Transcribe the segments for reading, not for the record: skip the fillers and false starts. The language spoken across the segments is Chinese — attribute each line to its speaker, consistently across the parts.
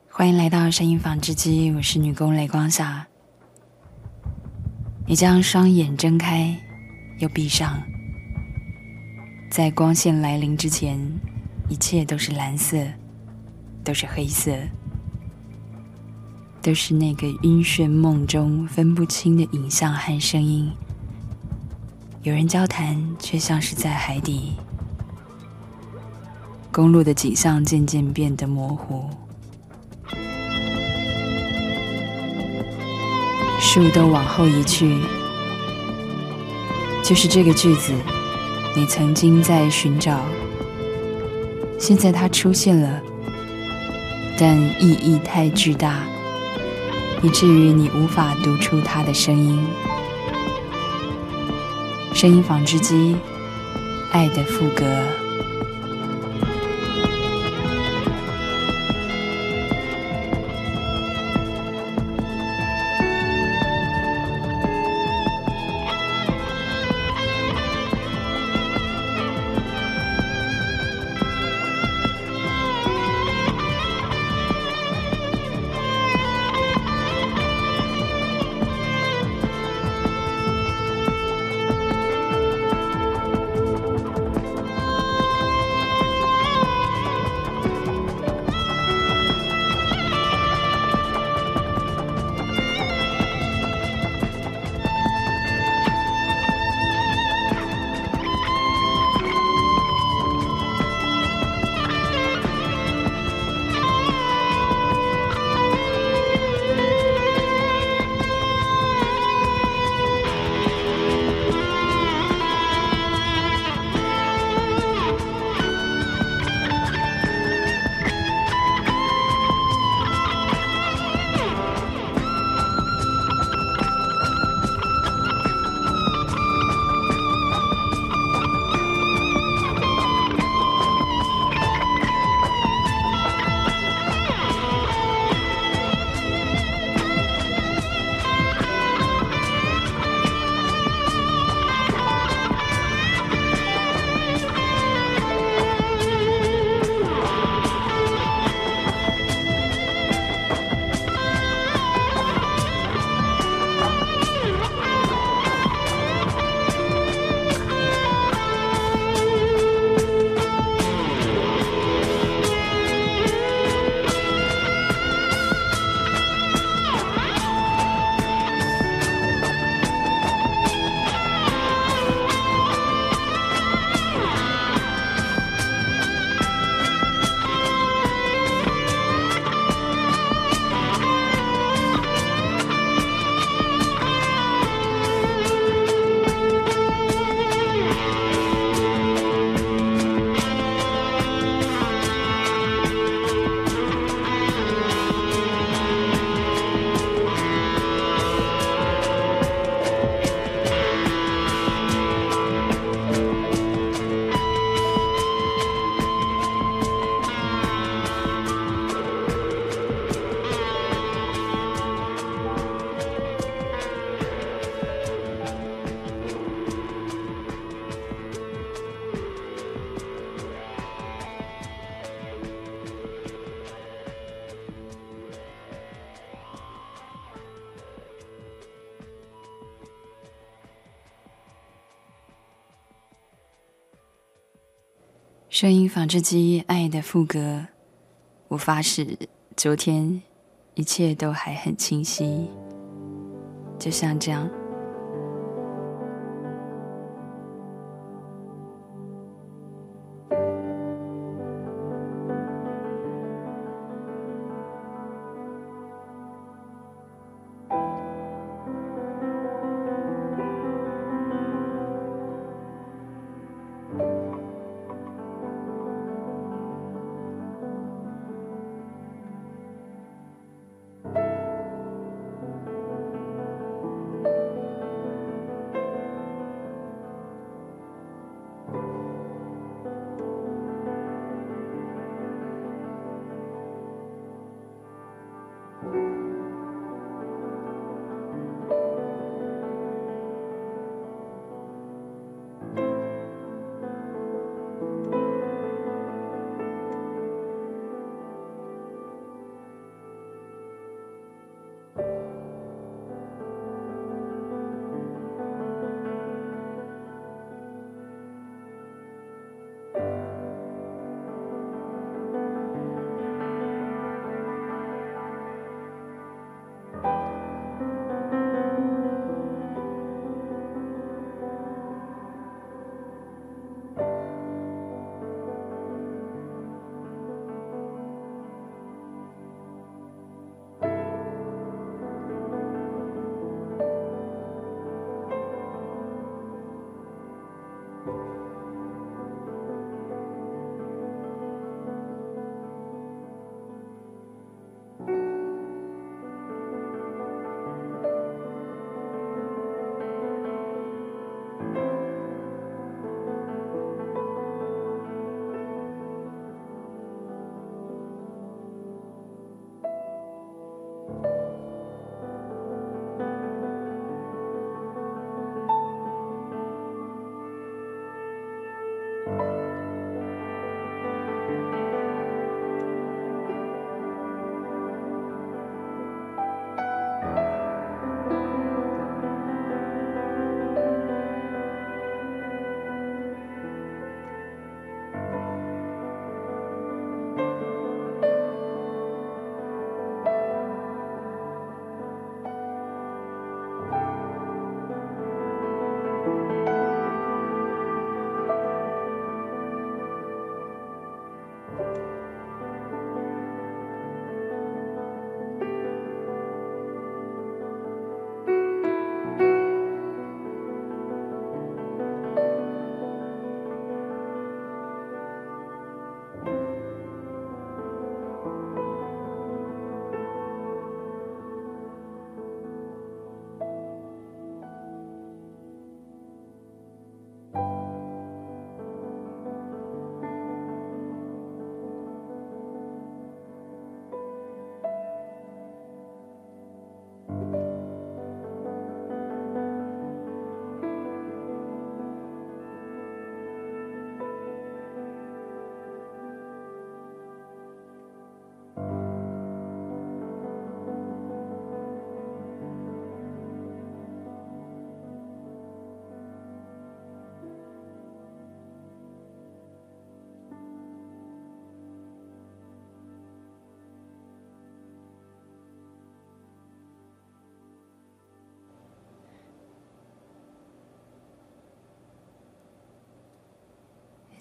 Speaker 1: 欢迎来到声音纺织机，我是女工雷光霞。你将双眼睁开又闭上，在光线来临之前，一切都是蓝色，都是黑色，都是那个晕眩梦中分不清的影像和声音。有人交谈，却像是在海底。公路的景象渐渐变得模糊，树都往后移去。就是这个句子，你曾经在寻找，现在它出现了，但意义太巨大，以至于你无法读出它的声音。声音纺织机，爱的副歌。声音纺织机，爱的副歌。我发誓，昨天一切都还很清晰，就像这样。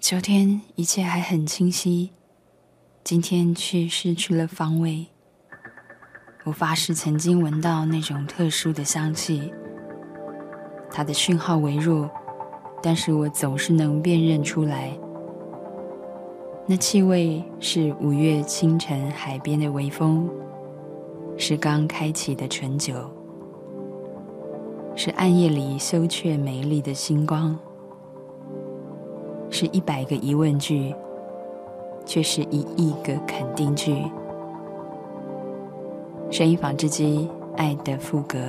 Speaker 1: 昨天一切还很清晰，今天却失去了方位。我发誓曾经闻到那种特殊的香气，它的讯号微弱，但是我总是能辨认出来。那气味是5月清晨海边的微风，是刚开启的醇酒，是暗夜里羞怯美丽的星光，是100个疑问句，却是1亿个肯定句。声音纺织机，爱的赋格。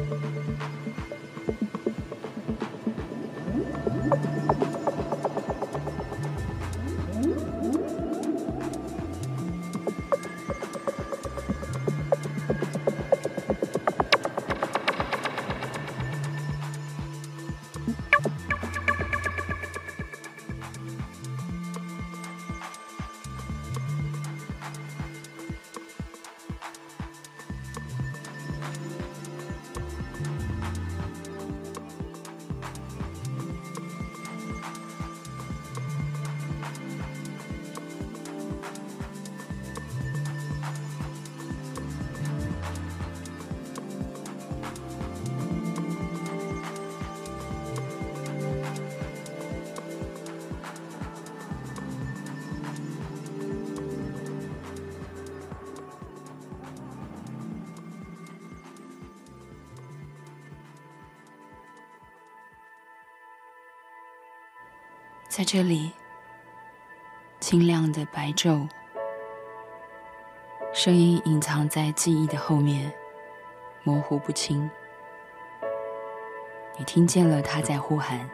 Speaker 1: 在这里，清亮的白昼，声音隐藏在记忆的后面，模糊不清。你听见了他在呼喊，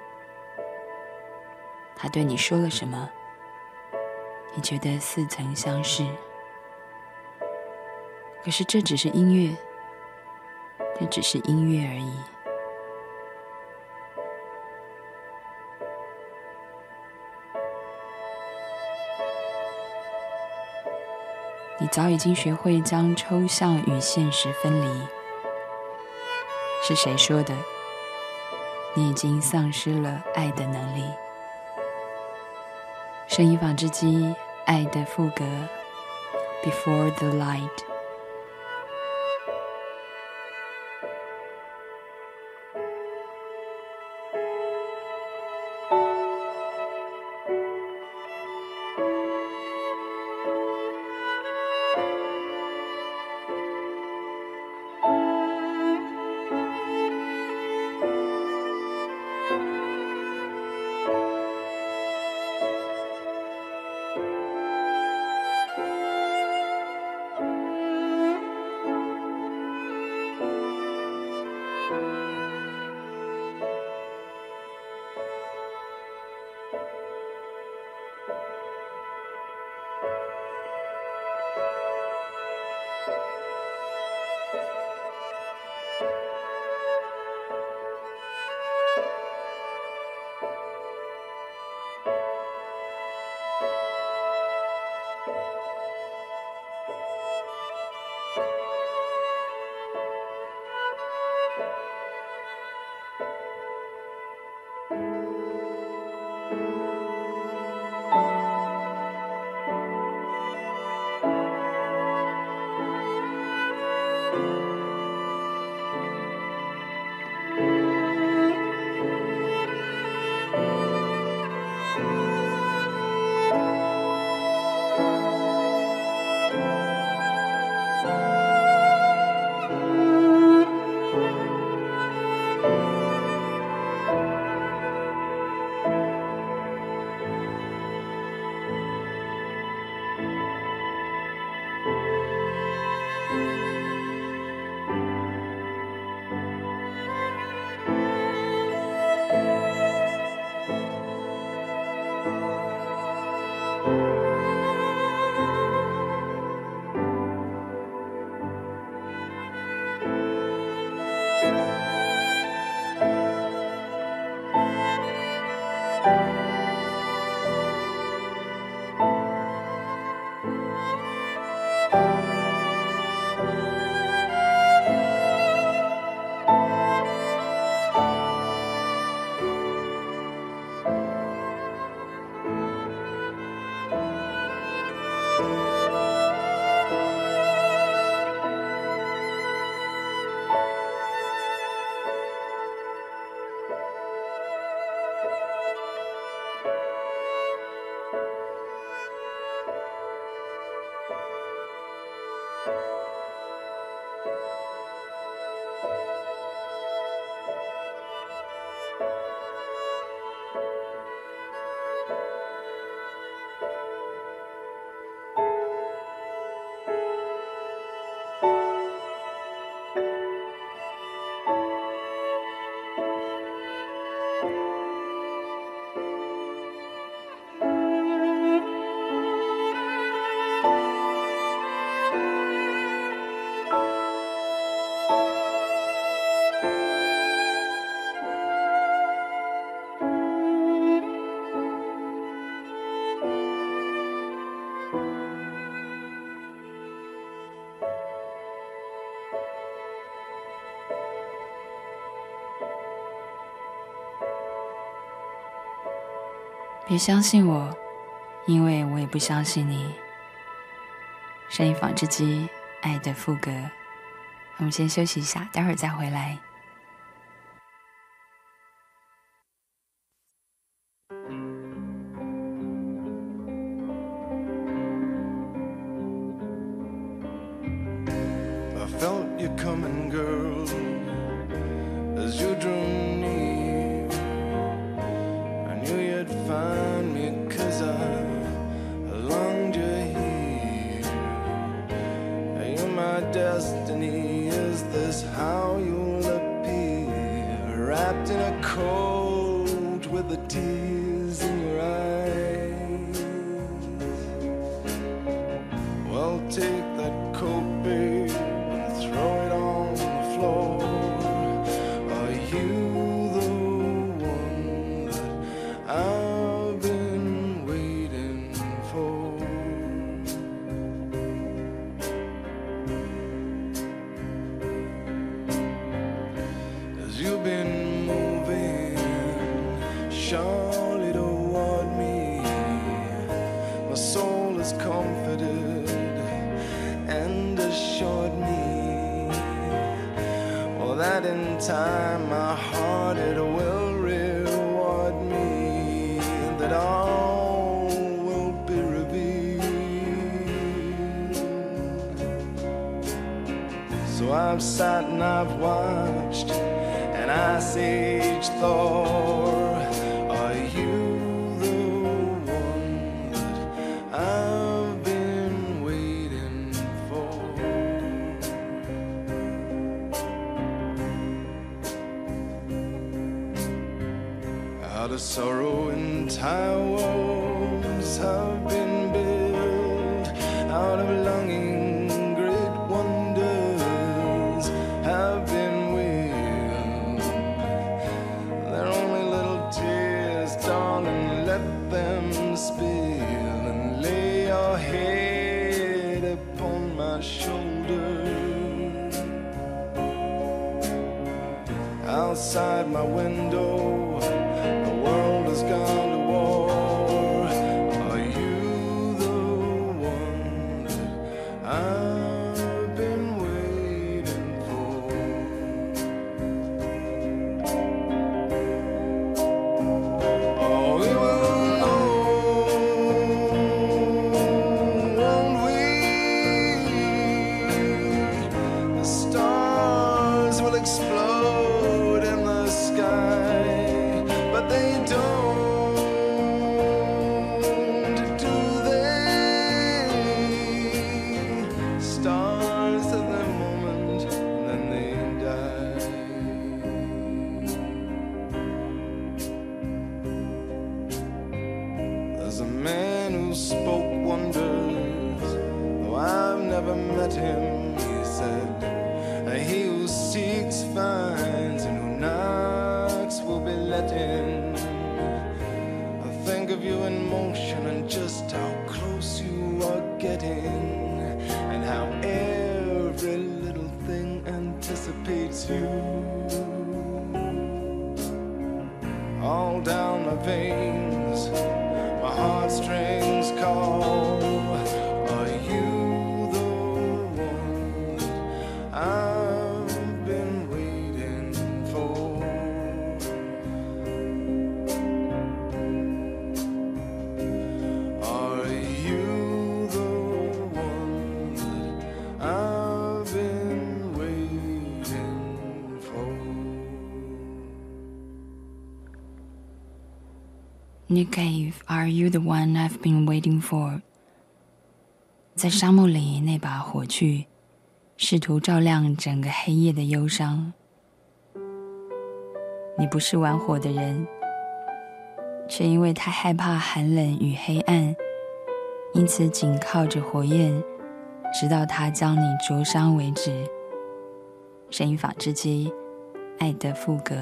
Speaker 1: 他对你说了什么？你觉得似曾相识，可是这只是音乐，这只是音乐而已。你早已经学会将抽象与现实分离。是谁说的？你已经丧失了爱的能力。声音纺织机，爱的副歌 Before the Light。 别相信我，因为我也不相信你。声音纺织机，爱的副歌。我们先休息一下，待会儿再回来。
Speaker 2: I felt you coming, girl, as you drew near. I knew you'd find me 'cause I longed you here. You're my destiny, is this how you'll appear? Wrapped in a coat with the tears in your eyes. Well, take that coat, babe, and throw it on the floor. Are you the one that I've been waiting for? 'Cause you've been moving surely toward me. My soul is comforted and assured me, well, that in time my heart it will reward me, that all will be revealed. So I've sat and I've watched and I sage Thor. Are you the one that I've been waiting for? Out of sorrow entire worlds have been built, out of longing great wonders have been willed. They're only little tears, darling, let them spill, and lay your head upon my shoulder. Outside my window, the world has gone to war. Are you the one that I've been waiting for? Oh, we will know, won't we? The stars will explode in the sky, but they don't, do they? Stars have their moment, and then they die. There's a man who spoke wonders, though I've never met him, he said. He who seeks finds, and who knocks will be let in. I think of you in motion and just how close you are getting, and how every little thing anticipates you. All down my veins, my heartstrings call. Are you the one I've been waiting for? Are you the one that I've been waiting for?
Speaker 1: Nick Cave, Are you the one I've been waiting for? 在沙漠里那把火炬，试图照亮整个黑夜的忧伤。你不是玩火的人，却因为太害怕寒冷与黑暗，因此紧靠着火焰，直到它将你灼伤为止。声音纺织机，爱的副歌。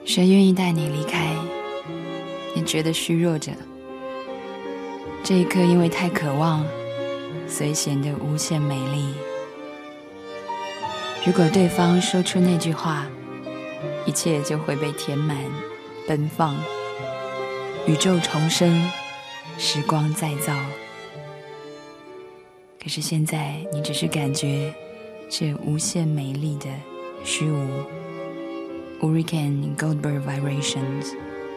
Speaker 1: 谁愿意带你离开？你觉得虚弱着，这一刻因为太渴望，所以显得无限美丽。如果对方说出那句话，一切就会被填满，奔放，宇宙重生，时光再造。可是现在你只是感觉这无限美丽的虚无。Hurricane Goldberg Vibrations。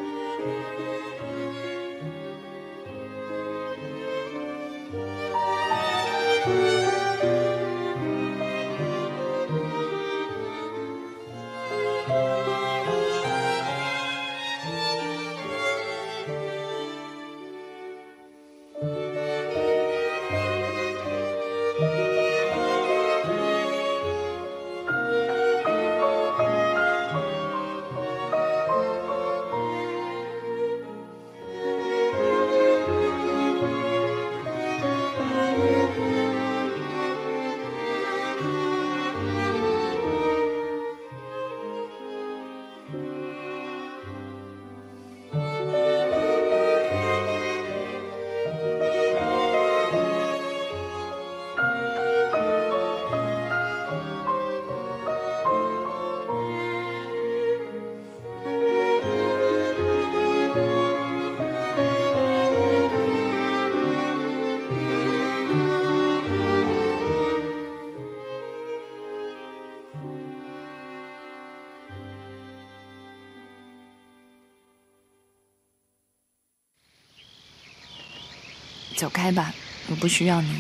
Speaker 1: 走开吧，我不需要你。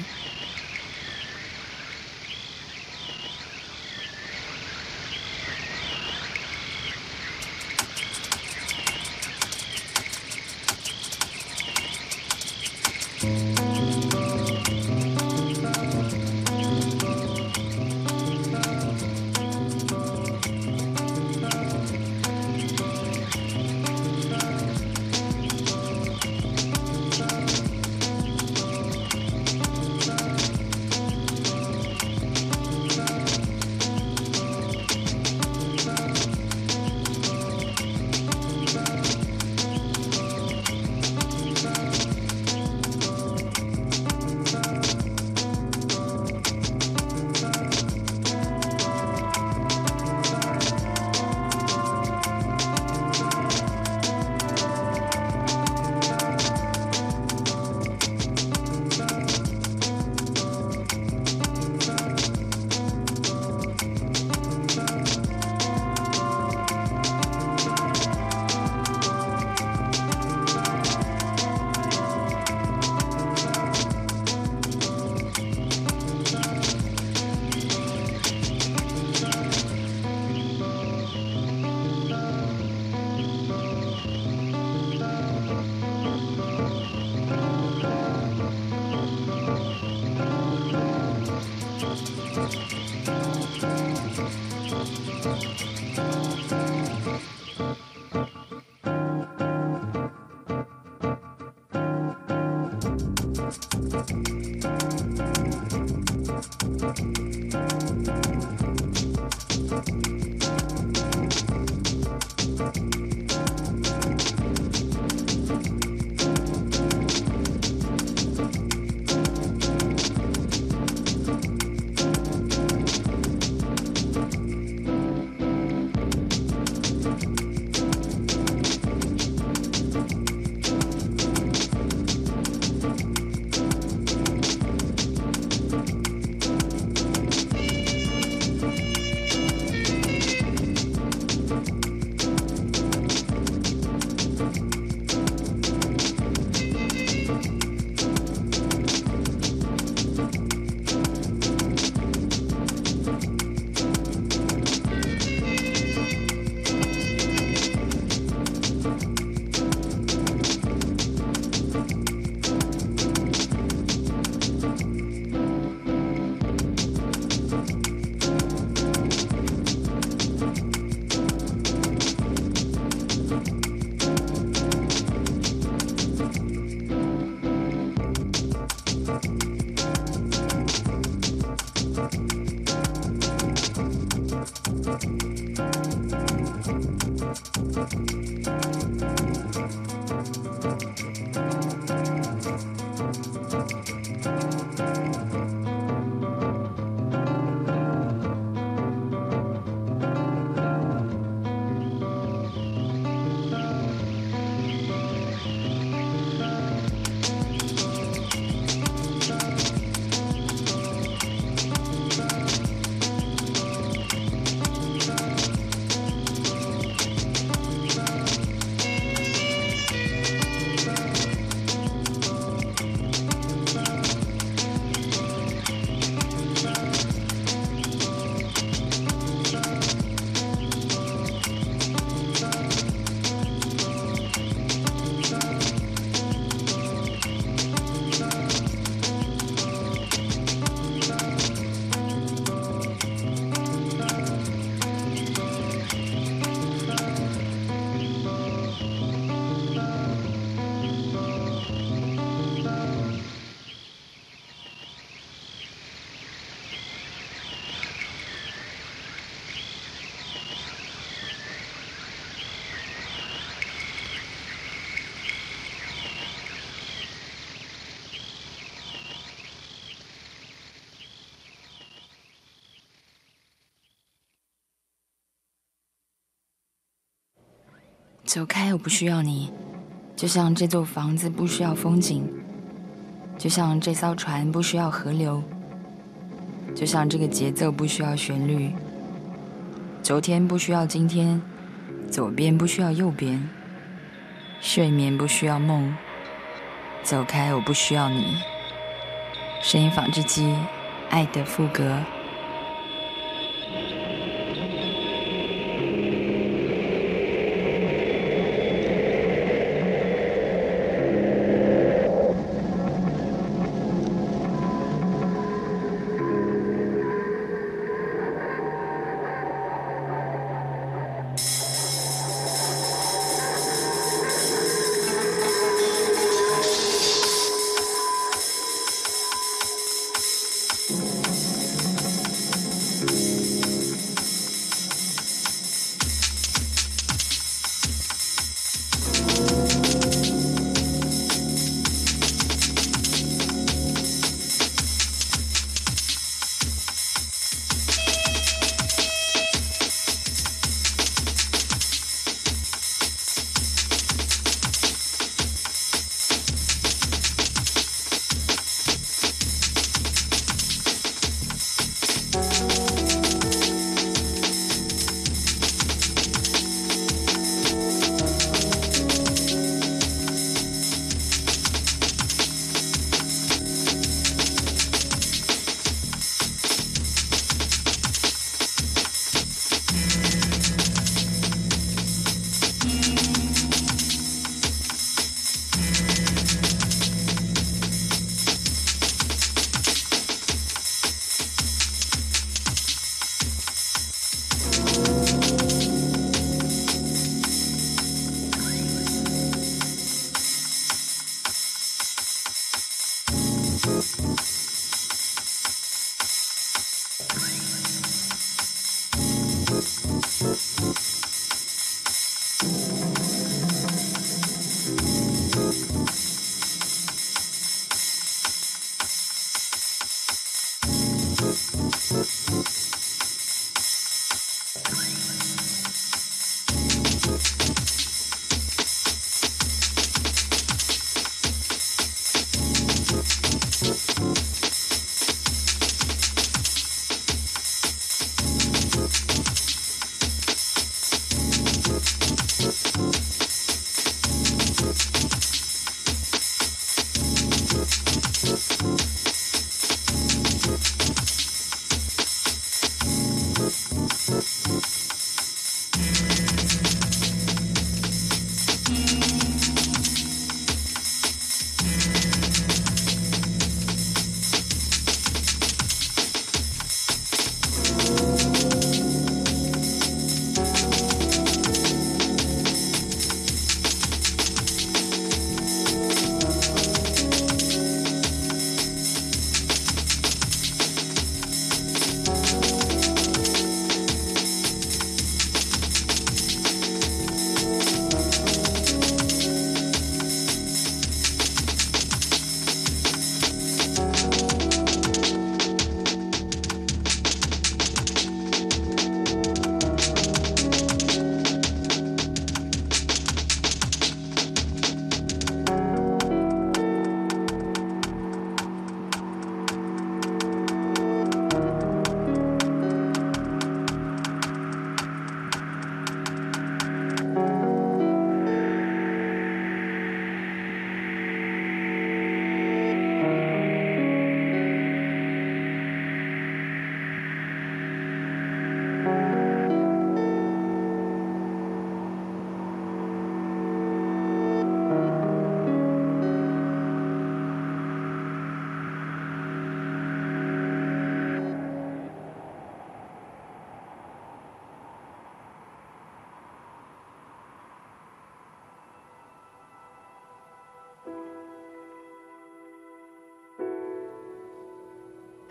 Speaker 1: 走开，我不需要你，就像这座房子不需要风景，就像这艘船不需要河流，就像这个节奏不需要旋律。昨天不需要今天，左边不需要右边，睡眠不需要梦。走开，我不需要你。声音纺织机，爱的副歌。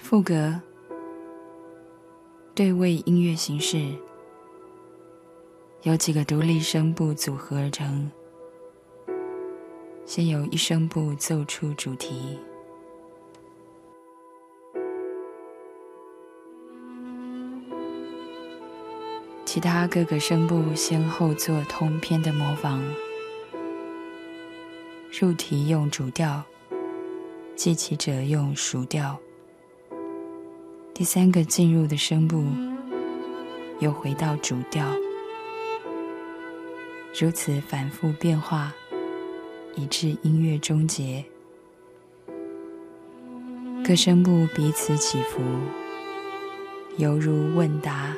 Speaker 1: 赋格对位音乐形式由几个独立声部组合而成，先由一声部奏出主题，其他各个声部先后做通篇的模仿，入题用主调，记起者用属调，第三个进入的声部又回到主调，如此反复变化，以致音乐终结。各声部彼此起伏，犹如问答。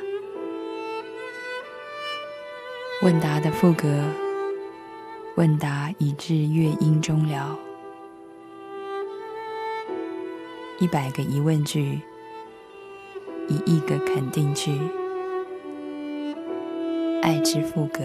Speaker 1: 问答的赋格，问答以至乐音终了。100个疑问句，1亿个肯定句。爱之赋格。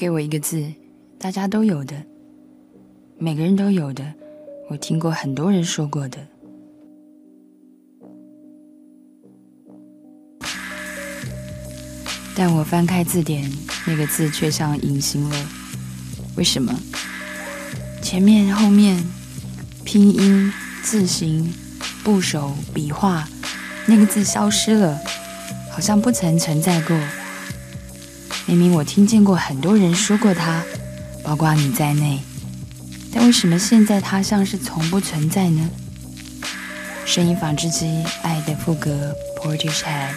Speaker 1: 给我一个字，大家都有的，每个人都有的，我听过很多人说过的。但我翻开字典，那个字却像隐形了。为什么？前面后面拼音字形部首笔画，那个字消失了，好像不曾存在过。明明我听见过很多人说过它，包括你在内，但为什么现在它像是从不存在呢？声音纺织机，爱的副歌 Portishead。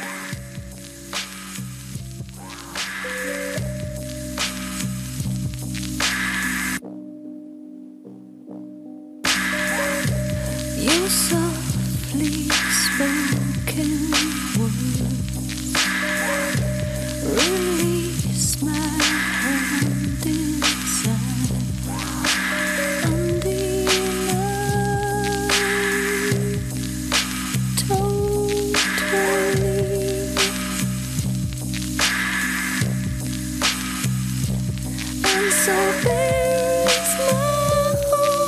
Speaker 3: Your softly spoken words release my hand inside. I'm the totally. And so there is my heart.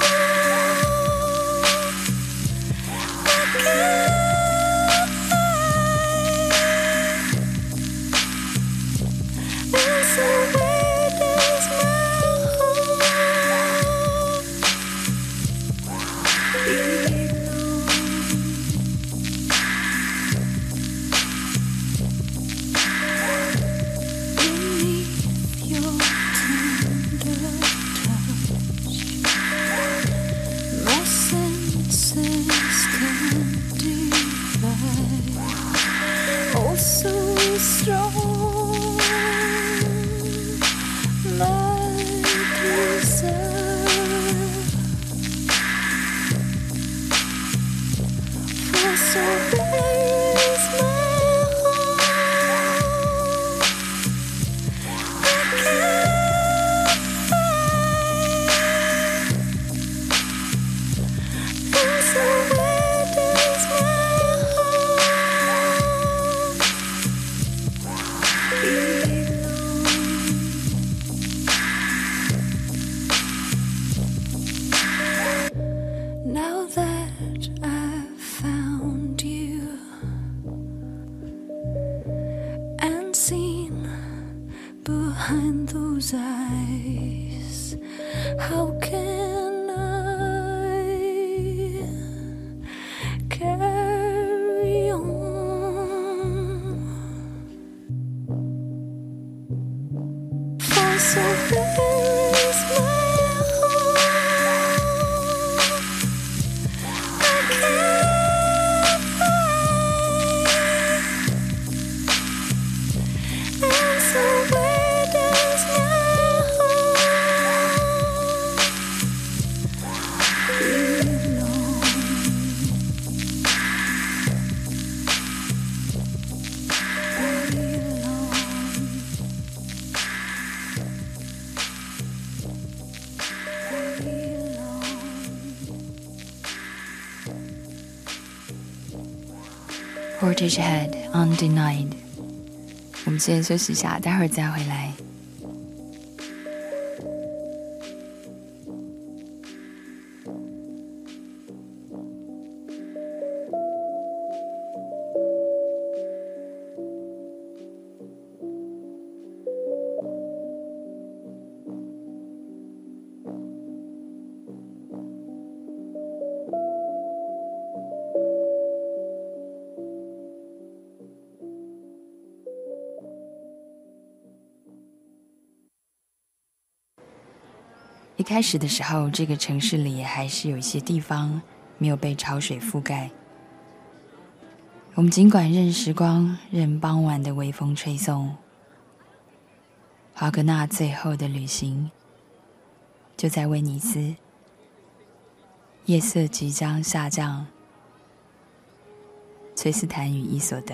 Speaker 3: So strong, my desire for so there is my heart. I can't find, and so where does my heart now that I've found you and seen behind those eyes? How can I carry on? For so there is my heart. I can't find, and so where does my heart belong?
Speaker 1: Portishead Undenied。 我们先休息一下，待会儿再回来。一开始的时候，这个城市里还是有一些地方没有被潮水覆盖。我们尽管任时光，任傍晚的微风吹送，华格纳最后的旅行就在威尼斯。夜色即将下降，崔斯坦与伊索德。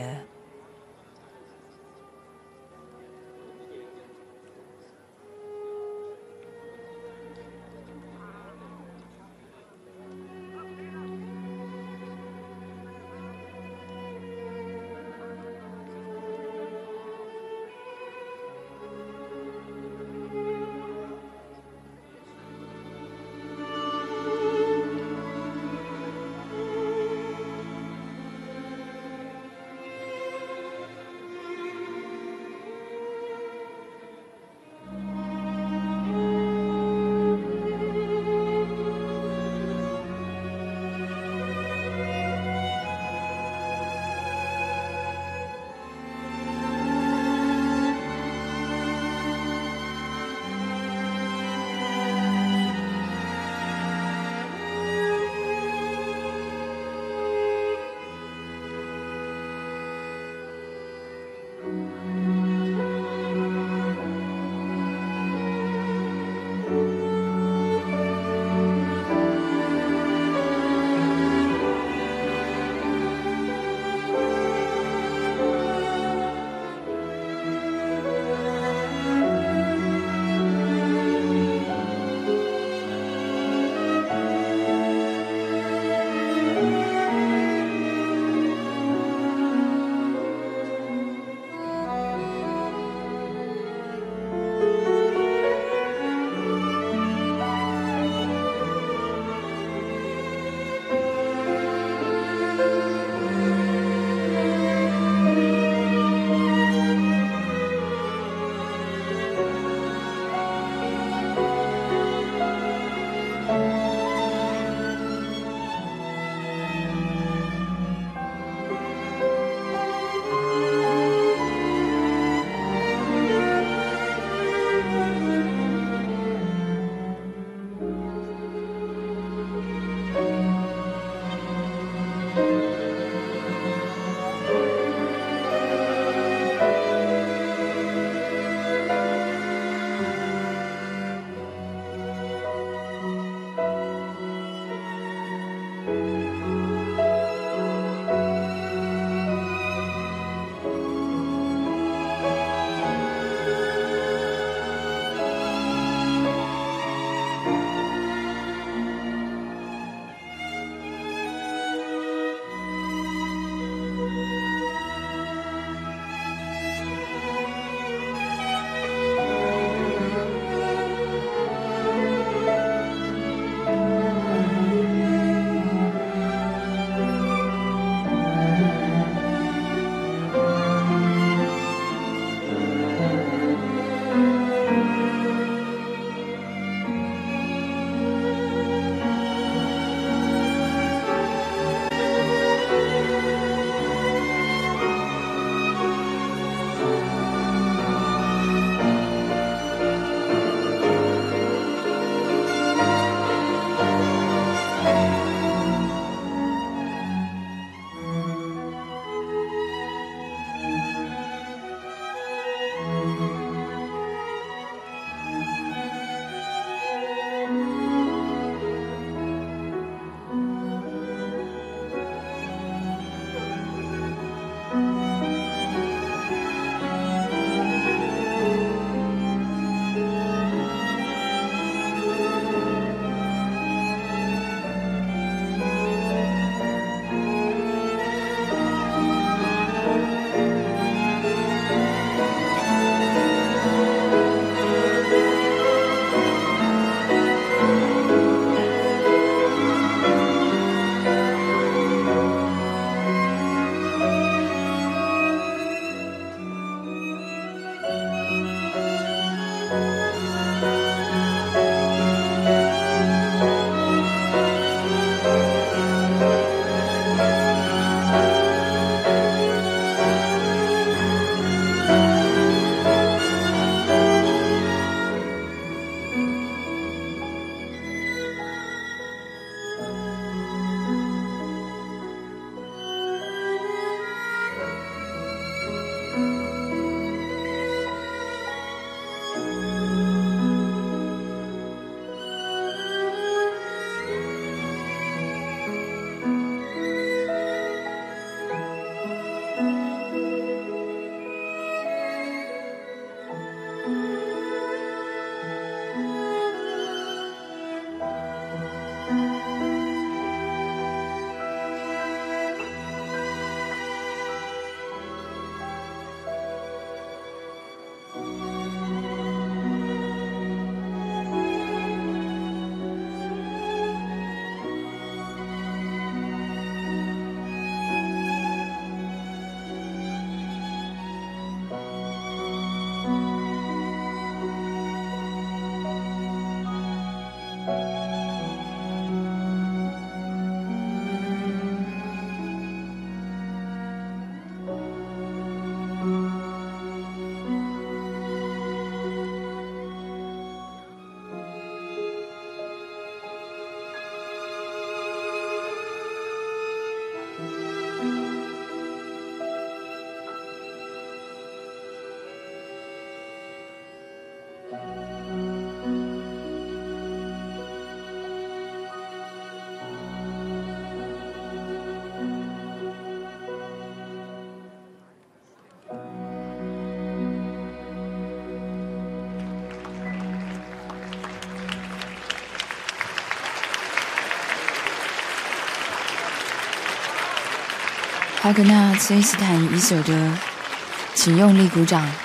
Speaker 1: 华格纳、崔斯坦一首的，请用力鼓掌。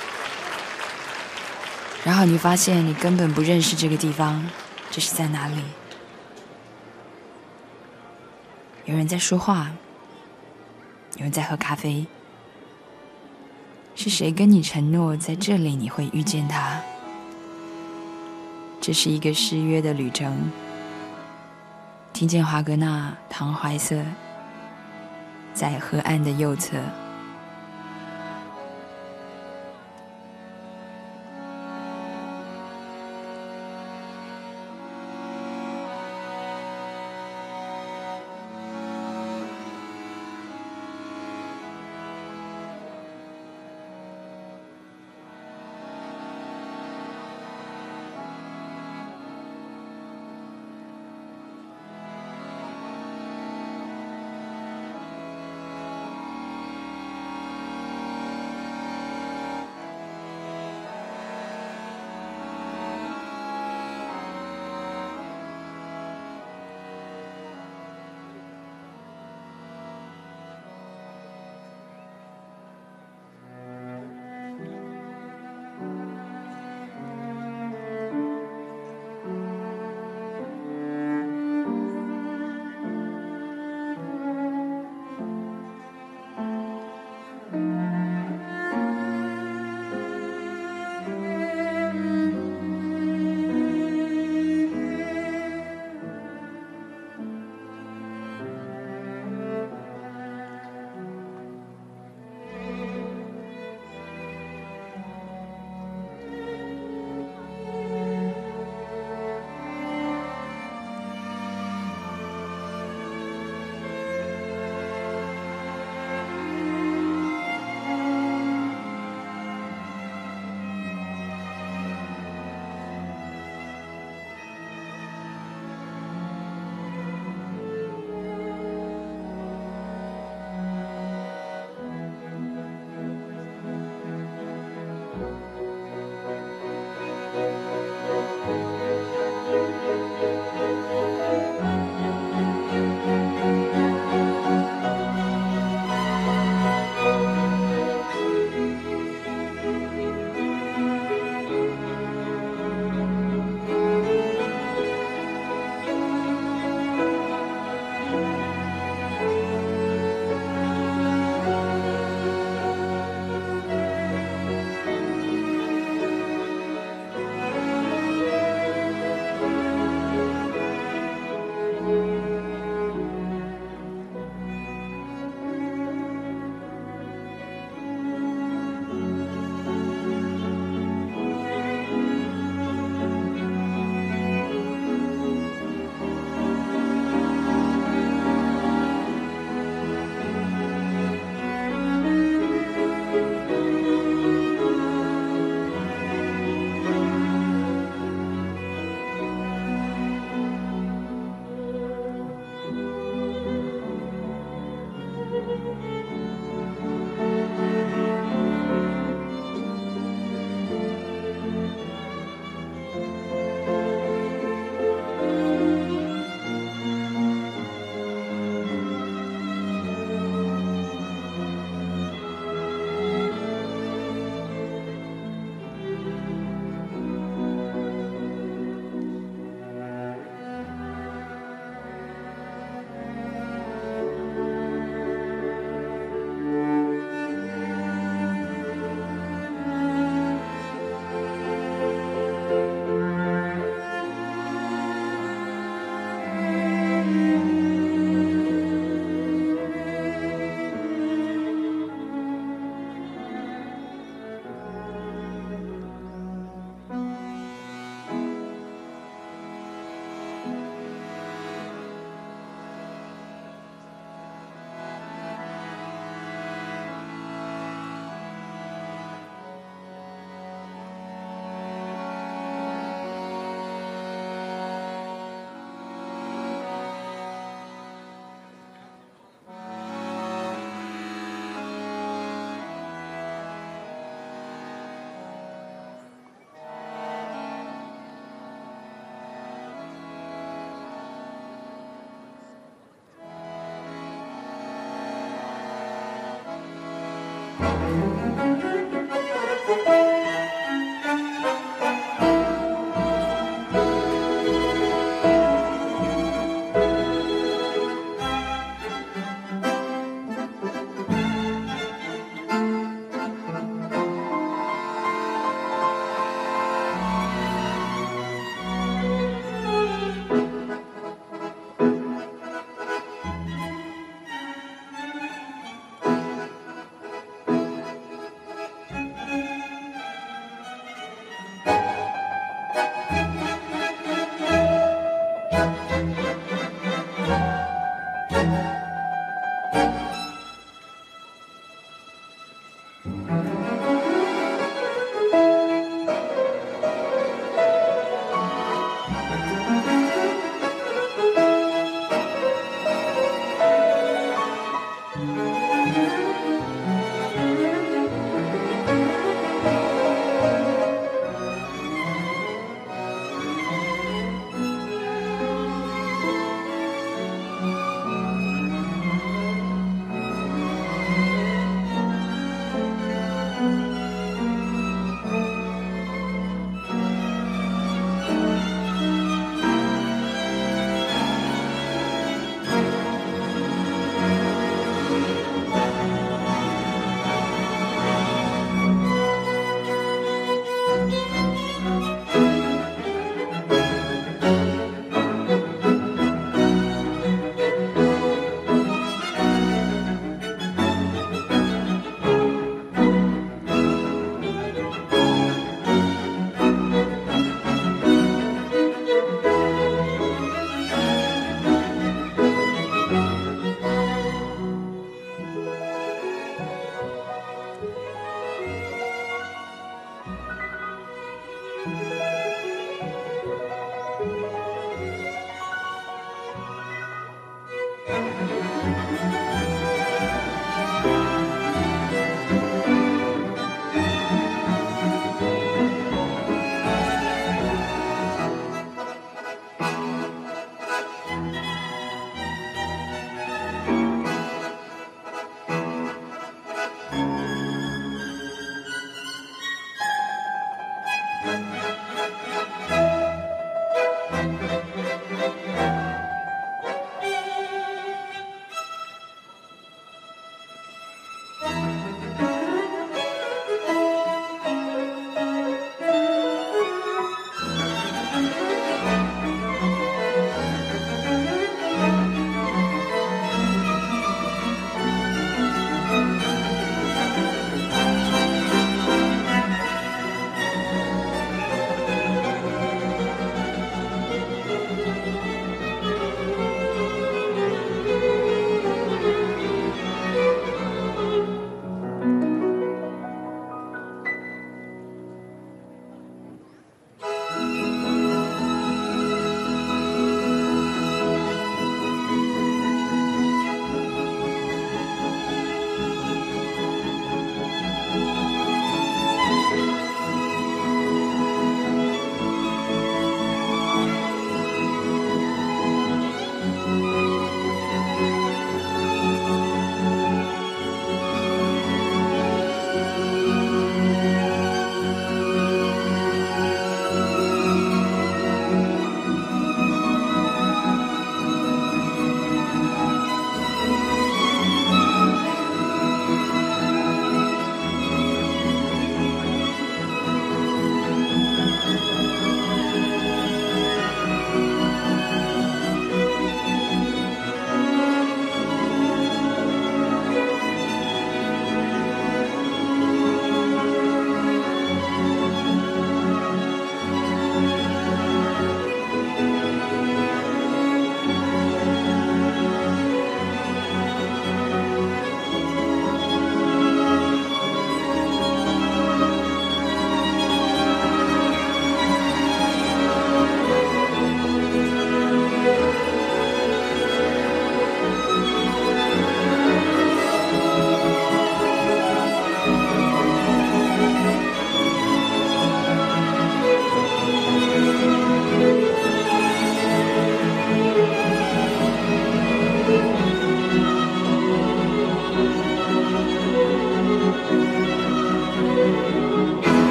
Speaker 1: 然后你发现你根本不认识这个地方，这是在哪里？有人在说话，有人在喝咖啡。是谁跟你承诺在这里你会遇见他？这是一个失约的旅程。听见华格纳《唐怀瑟》在河岸的右侧。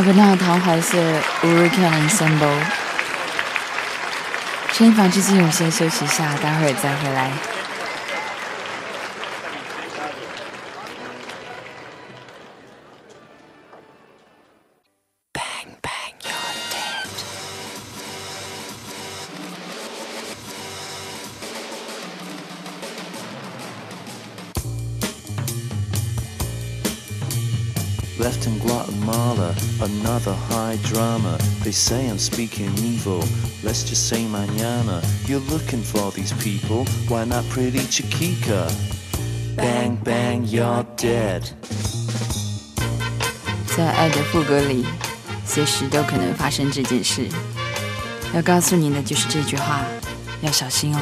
Speaker 1: 格纳唐怀瑟 Hurricane Ensemble。声音坊之间，我们先休息一下，待会儿再回来。
Speaker 4: Left in Guatemala, another high drama. They say I'm speaking evil, let's just say mañana. You're looking for these people, why not pretty Chiquita? Bang, bang, you're dead.
Speaker 1: 在爱的副歌里，随时都可能发生这件事。要告诉你的就是这句话，要小心哦。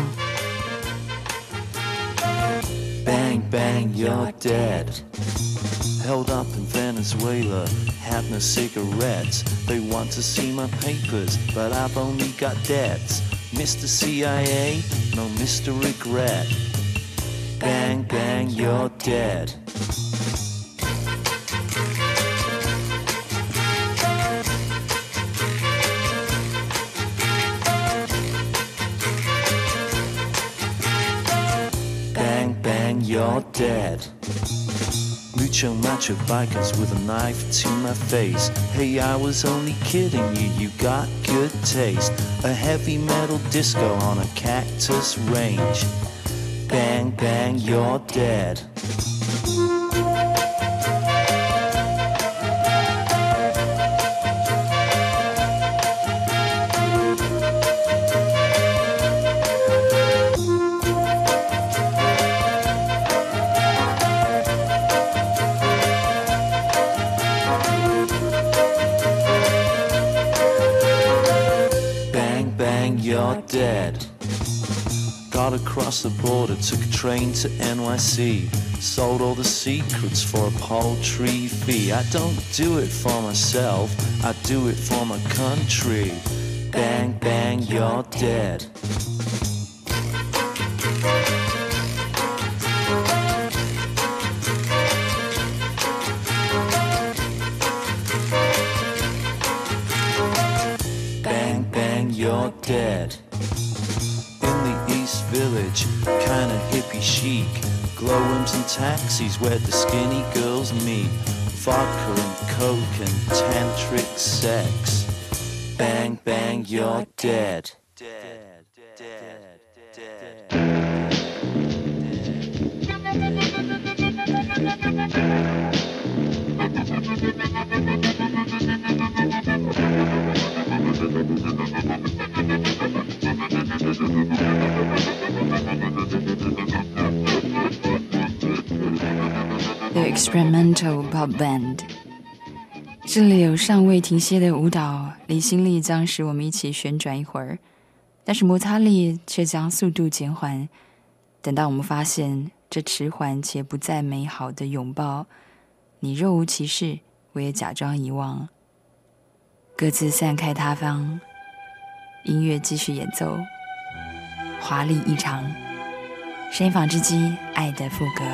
Speaker 4: Bang, bang, you're dead. Held up in Venezuela, had no cigarettes. They want to see my papers, but I've only got debts. Mr. CIA, no Mr. Regret. Bang, bang, you're dead. Bang, bang, you're dead. Mucho macho bikers with a knife to my face. Hey, I was only kidding you, you got good taste. A heavy metal disco on a cactus range. Bang, bang, you're dead. You're dead. Got across the border, took a train to NYC. Sold all the secrets for a paltry fee. I don't do it for myself, I do it for my country. Bang, bang, you're dead. Bang, bang, you're dead. In the East Village, kinda hippie chic. Glowworms and taxis where the skinny girls meet. Vodka and coke and tantric sex. Bang, bang, you're dead. Dead, dead, dead.
Speaker 1: The Experimental Pop Band。 这里有尚未停歇的舞蹈，离心力将使我们一起旋转一会儿，但是摩擦力却将速度减缓。等到我们发现这迟缓且不再美好的拥抱，你若无其事，我也假装遗忘。各自散开他方，音乐继续演奏，华丽异常。声音纺织机，爱的副歌。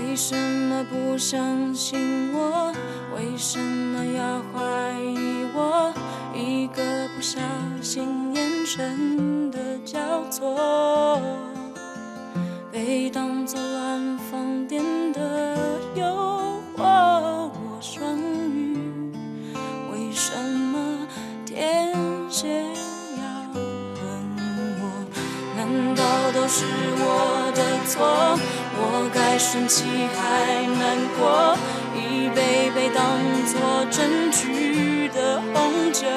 Speaker 3: 为什么不相信我？为什么要怀疑我？一个不小心，眼神的交错，被当作乱放电的诱惑。我双鱼，为什么天蝎要恨我？难道都是我的错？我该生气还难过？一杯杯当作证据的红酒，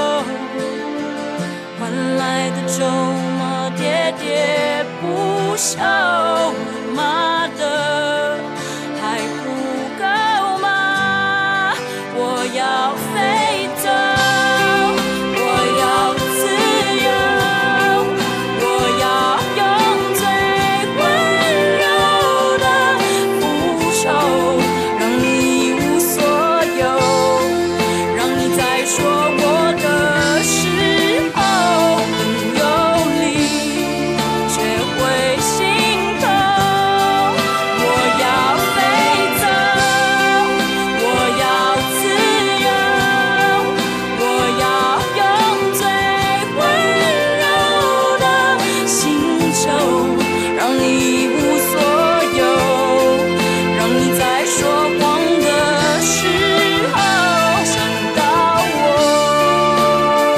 Speaker 3: 换来的咒骂喋喋不休。妈的，还不够吗？我要飞走，我要自由，我要用最温柔的复仇，让你一无所有，让你在说我的时候很有理，却会心痛。我要飞走，我要自由，我要用最温柔的星球，让你一无所有，让你在说谎的时候想到我，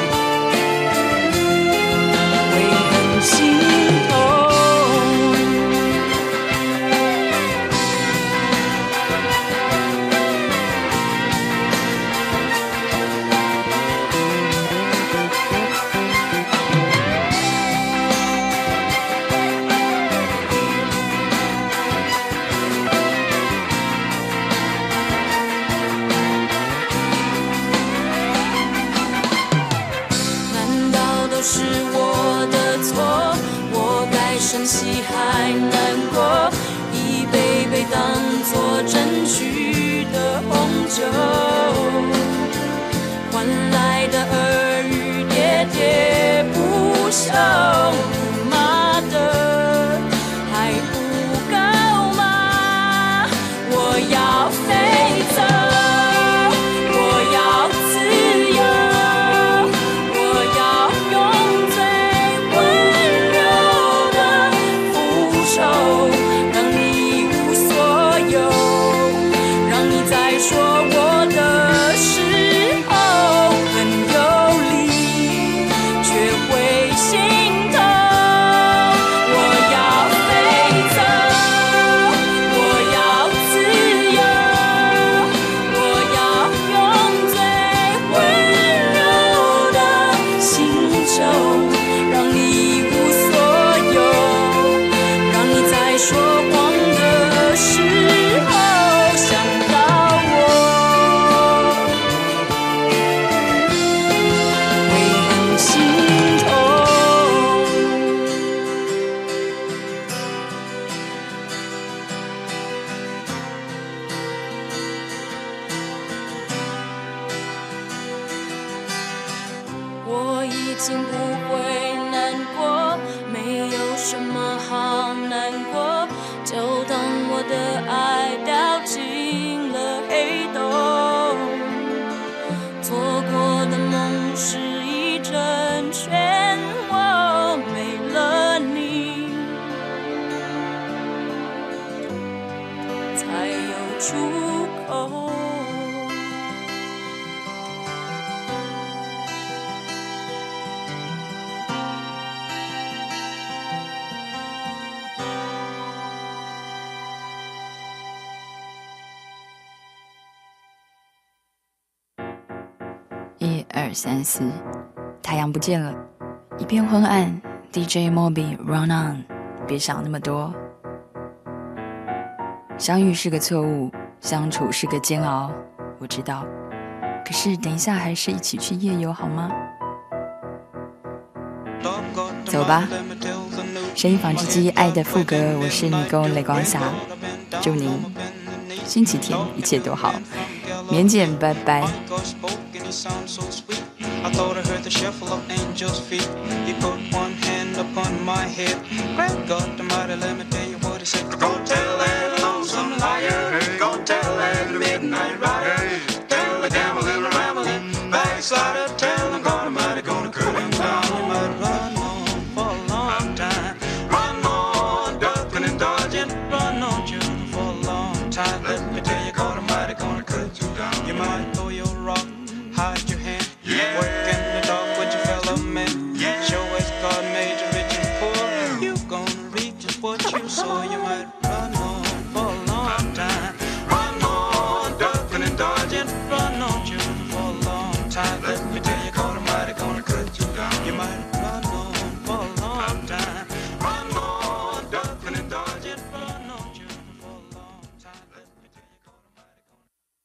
Speaker 3: 会很心痛。难道都是我的错？我该生气还难过？一杯杯当作证据的红酒，换来的耳语喋喋不休。妈的，还不够吗？我要飞走，我要自由，我要用最温柔的复仇，让你一无所有，让你在说我的时候很有理，却会心痛。我要飞走，我要自由，我要用最温柔的星球，让你一无所有，让你在说谎的时候想到我，会很心痛。我已经不会难过，没有什么好难过，就当我的爱掉进了黑洞，错过的梦是一阵漩涡，没了你才有出口。
Speaker 1: 1、2、3、4，太阳不见了，一片昏暗。DJ Moby Run On， 别想那么多。相遇是个错误，相处是个煎熬，我知道。可是等一下还是一起去夜游好吗？走吧。声音纺织机爱的副歌，我是女工雷光霞，祝您星期天一切都好，明天见，拜拜。
Speaker 5: I thought I heard the shuffle of angels' feet. He put one hand upon my head. Great God Almighty, let me tell you what he said. Go tell that low time. Let me tell you, God Almighty gonna cut you down. You might throw your rock, hide your hand. Work in the dark with your fellow man. Show as God made you rich and poor. You gonna reap just what you sow. You might run on for a long time. Run on, ducking and dodging. Run on, children, for a long time. Let me tell you, God Almighty gonna cut you down. You might run on for a long time. Run on, ducking and dodging. Run on, children, for a long time. Let me tell you, God Almighty gonna.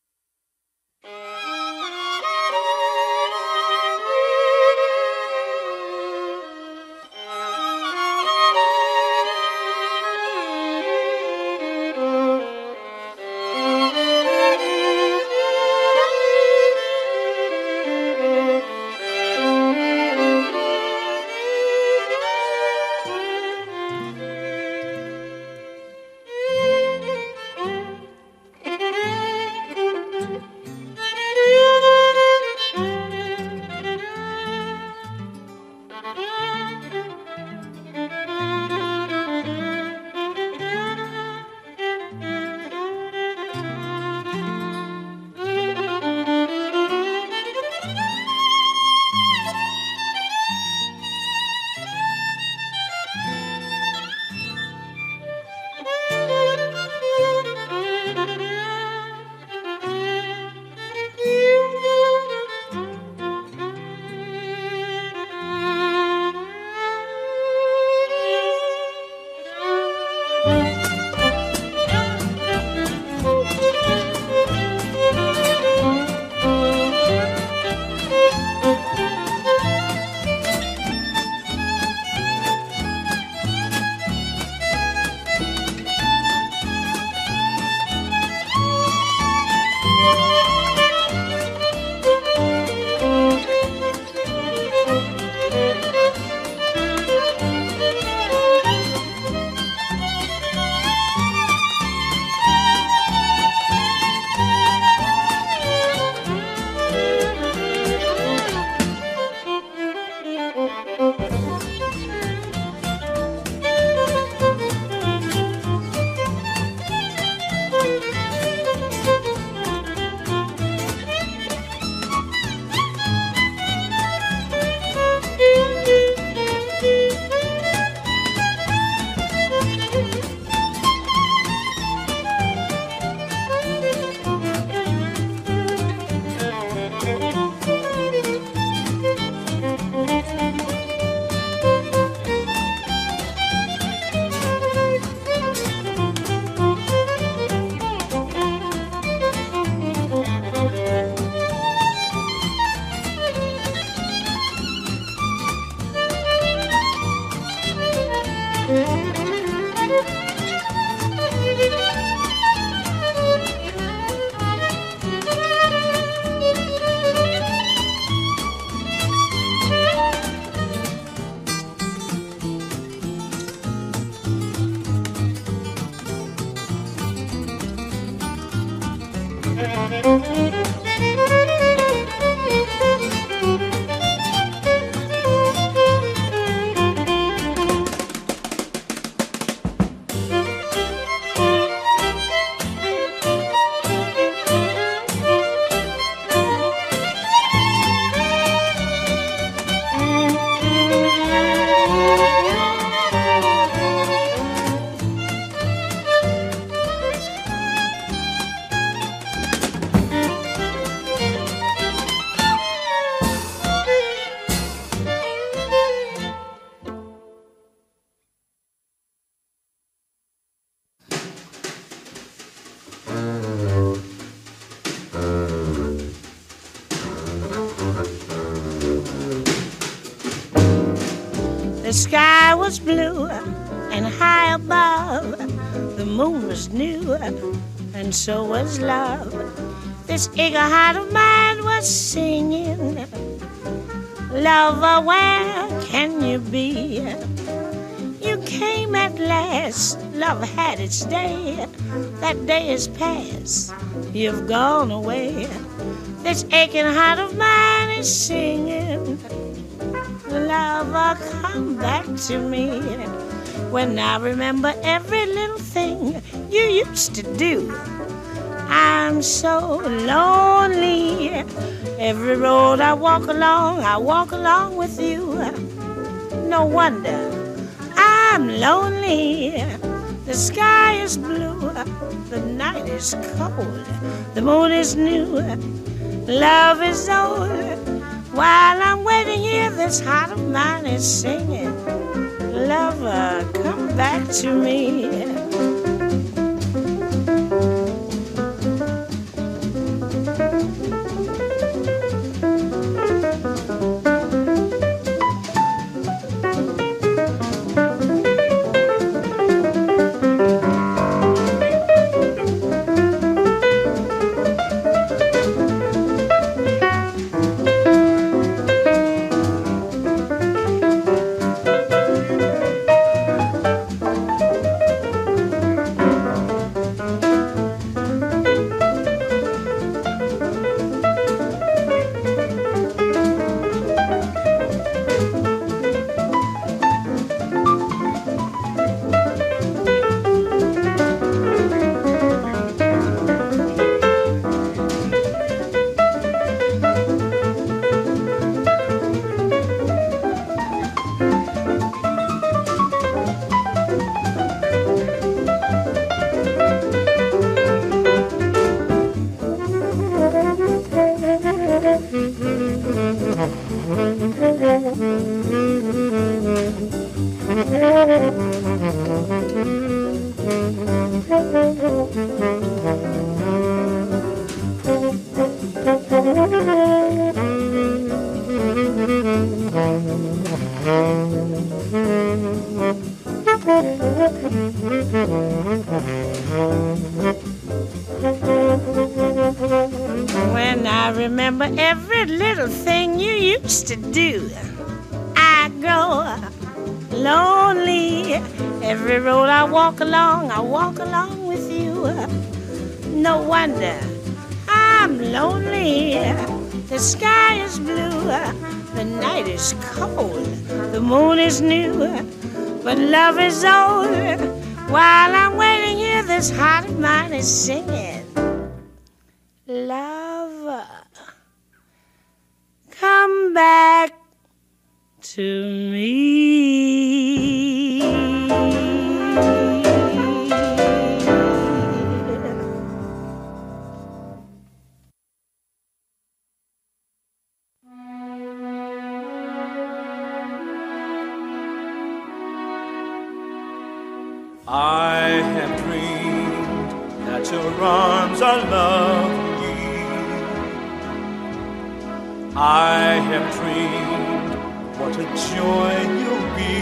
Speaker 6: The sky was blue and high above. The moon was new and so was love. This eager heart of mine was singing, lover, where can you be? You came at last, love had its day. That day is past, you've gone away. This aching heart of mine is singing, lover, come back to me. When I remember every little thing you used to do, I'm so lonely. Every road I walk along with you. No wonder I'm lonely. The sky is blue, the night is cold, the moon is new, love is old. While I'm waiting here, this heart of mine is singing, lover, come back to me. When I remember every little thing you used to do, I grow lonely. Every road I walk along with you. No wonder I'm lonely. The sky is blue, the night is cold, the moon is new, but love is old. While I'm waiting here, this heart of mine is singing, lover, come back to me.
Speaker 7: I have dreamed that your arms are lovely. I have dreamed what a joy you'll be.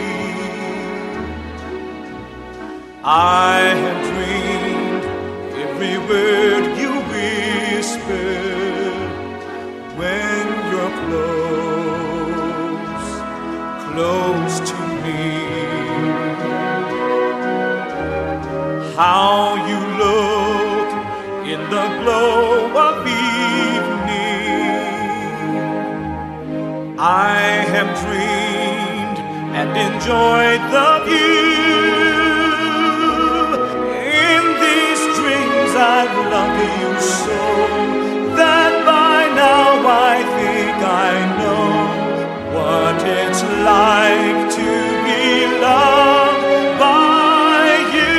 Speaker 7: I have dreamed every word you whisper when you're close to me. How you look in the glow of evening. I have dreamed and enjoyed the view. In these dreams I've loved you so that by now I think I know what it's like to be loved by you.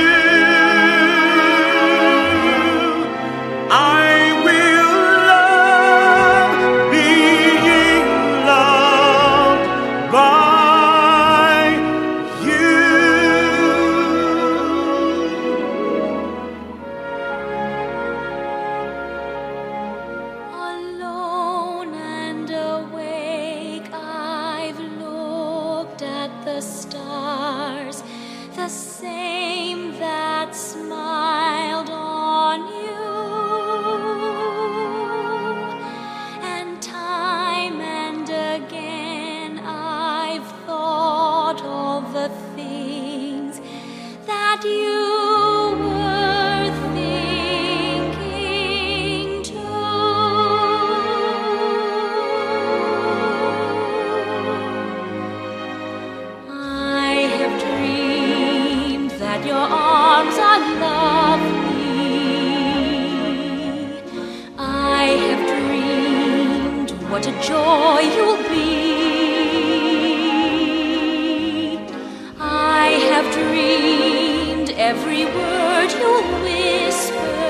Speaker 7: I will love being loved by you.
Speaker 3: whisper